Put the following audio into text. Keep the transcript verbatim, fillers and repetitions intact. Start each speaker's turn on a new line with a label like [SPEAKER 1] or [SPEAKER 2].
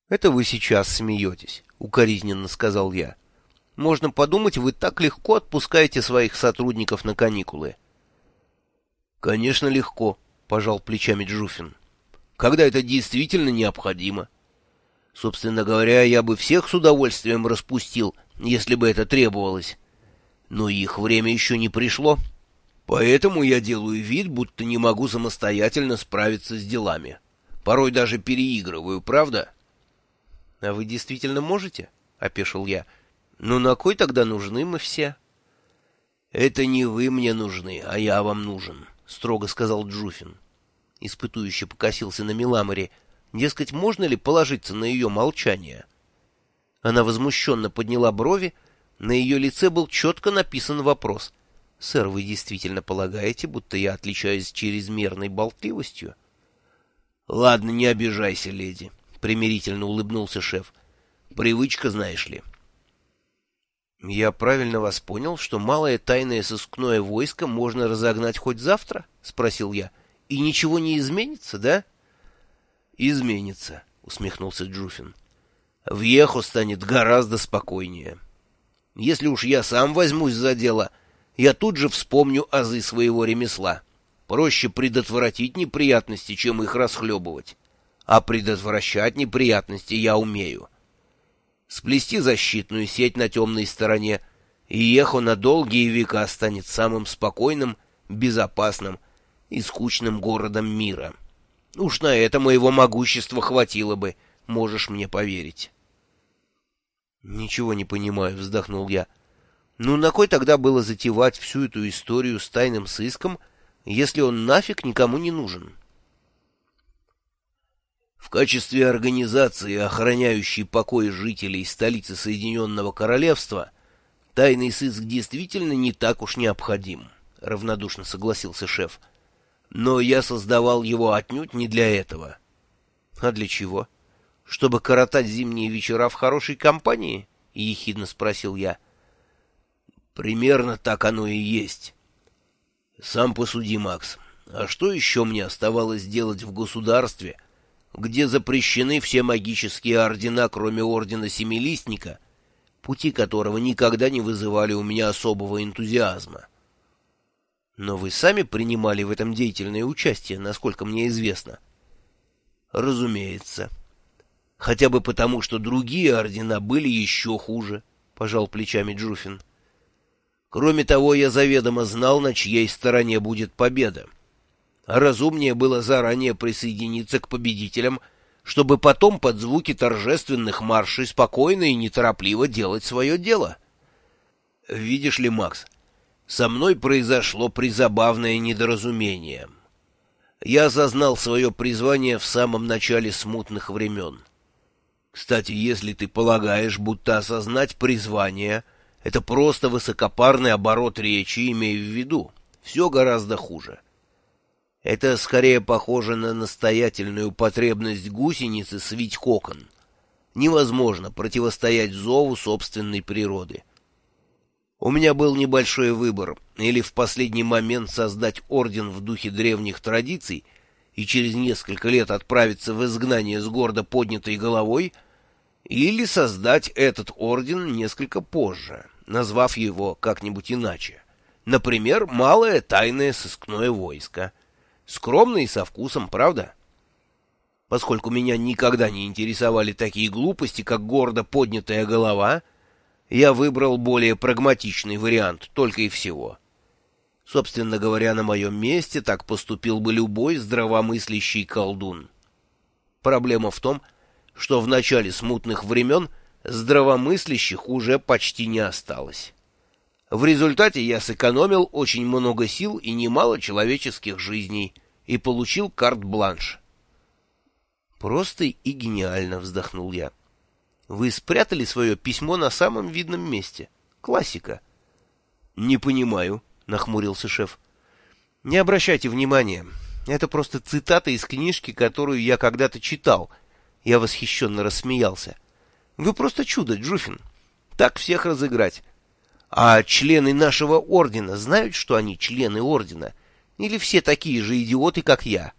[SPEAKER 1] «Это вы сейчас смеетесь», — укоризненно сказал я. «Можно подумать, вы так легко отпускаете своих сотрудников на каникулы».
[SPEAKER 2] «Конечно, легко», — пожал плечами Джуфин. «Когда это действительно необходимо. Собственно говоря, я бы всех с удовольствием распустил, если бы это требовалось. Но их время еще не пришло. Поэтому я делаю вид, будто не могу самостоятельно справиться с делами. Порой даже переигрываю, правда?»
[SPEAKER 1] «А вы действительно можете?» — опешил я. «Ну на кой тогда нужны мы все?»
[SPEAKER 2] «Это не вы мне нужны, а я вам нужен», — строго сказал Джуфин.
[SPEAKER 1] Испытующе покосился на Меламоре. Дескать, можно ли положиться на ее молчание? Она возмущенно подняла брови. На ее лице был четко написан вопрос. «Сэр, вы действительно полагаете, будто я отличаюсь чрезмерной болтливостью?»
[SPEAKER 2] «Ладно, не обижайся, леди», — примирительно улыбнулся шеф. «Привычка, знаешь ли».
[SPEAKER 1] «Я правильно вас понял, что малое тайное сыскное войско можно разогнать хоть завтра?» — спросил я. «И ничего не изменится, да?»
[SPEAKER 2] «Изменится», — усмехнулся Джуфин. «Вьехо станет гораздо спокойнее. Если уж я сам возьмусь за дело, я тут же вспомню азы своего ремесла. Проще предотвратить неприятности, чем их расхлебывать. А предотвращать неприятности я умею. Сплести защитную сеть на темной стороне, и Ехо на долгие века станет самым спокойным, безопасным и скучным городом мира. Уж на это моего могущества хватило бы, можешь мне поверить».
[SPEAKER 1] «Ничего не понимаю», — вздохнул я. «Ну на кой тогда было затевать всю эту историю с тайным сыском, если он нафиг никому не нужен?»
[SPEAKER 2] В качестве организации, охраняющей покой жителей столицы Соединенного Королевства, тайный сыск действительно не так уж необходим, — равнодушно согласился шеф. Но я создавал его отнюдь не для этого.
[SPEAKER 1] — А для чего? Чтобы коротать зимние вечера в хорошей компании? — ехидно спросил я.
[SPEAKER 2] — Примерно так оно и есть. Сам посуди, Макс, а что еще мне оставалось делать в государстве, где запрещены все магические ордена, кроме ордена Семилистника, пути которого никогда не вызывали у меня особого энтузиазма?
[SPEAKER 1] Но вы сами принимали в этом деятельное участие, насколько мне известно.
[SPEAKER 2] Разумеется. Хотя бы потому, что другие ордена были еще хуже, — пожал плечами Джуфин. Кроме того, я заведомо знал, на чьей стороне будет победа. А разумнее было заранее присоединиться к победителям, чтобы потом под звуки торжественных маршей спокойно и неторопливо делать свое дело. Видишь ли, Макс, со мной произошло призабавное недоразумение. Я осознал свое призвание в самом начале смутных времен. Кстати, если ты полагаешь, будто осознать призвание — это просто высокопарный оборот речи, имея в виду, все гораздо хуже. Это скорее похоже на настоятельную потребность гусеницы свить кокон. Невозможно противостоять зову собственной природы. У меня был небольшой выбор: или в последний момент создать орден в духе древних традиций и через несколько лет отправиться в изгнание с гордо поднятой головой, или создать этот орден несколько позже, назвав его как-нибудь иначе. Например, «Малое тайное сыскное войско». Скромно и со вкусом, правда? Поскольку меня никогда не интересовали такие глупости, как гордо поднятая голова, я выбрал более прагматичный вариант, только и всего. Собственно говоря, на моем месте так поступил бы любой здравомыслящий колдун. Проблема в том, что в начале смутных времен здравомыслящих уже почти не осталось. В результате я сэкономил очень много сил и немало человеческих жизней и получил карт-бланш.
[SPEAKER 1] «Просто и гениально», — вздохнул я. «Вы спрятали свое письмо на самом видном месте. Классика».
[SPEAKER 2] «Не понимаю», — нахмурился шеф.
[SPEAKER 1] «Не обращайте внимания. Это просто цитата из книжки, которую я когда-то читал». Я восхищенно рассмеялся. «Вы просто чудо, Джуфин. Так всех разыграть. А члены нашего ордена знают, что они члены ордена? Или все такие же идиоты, как я?»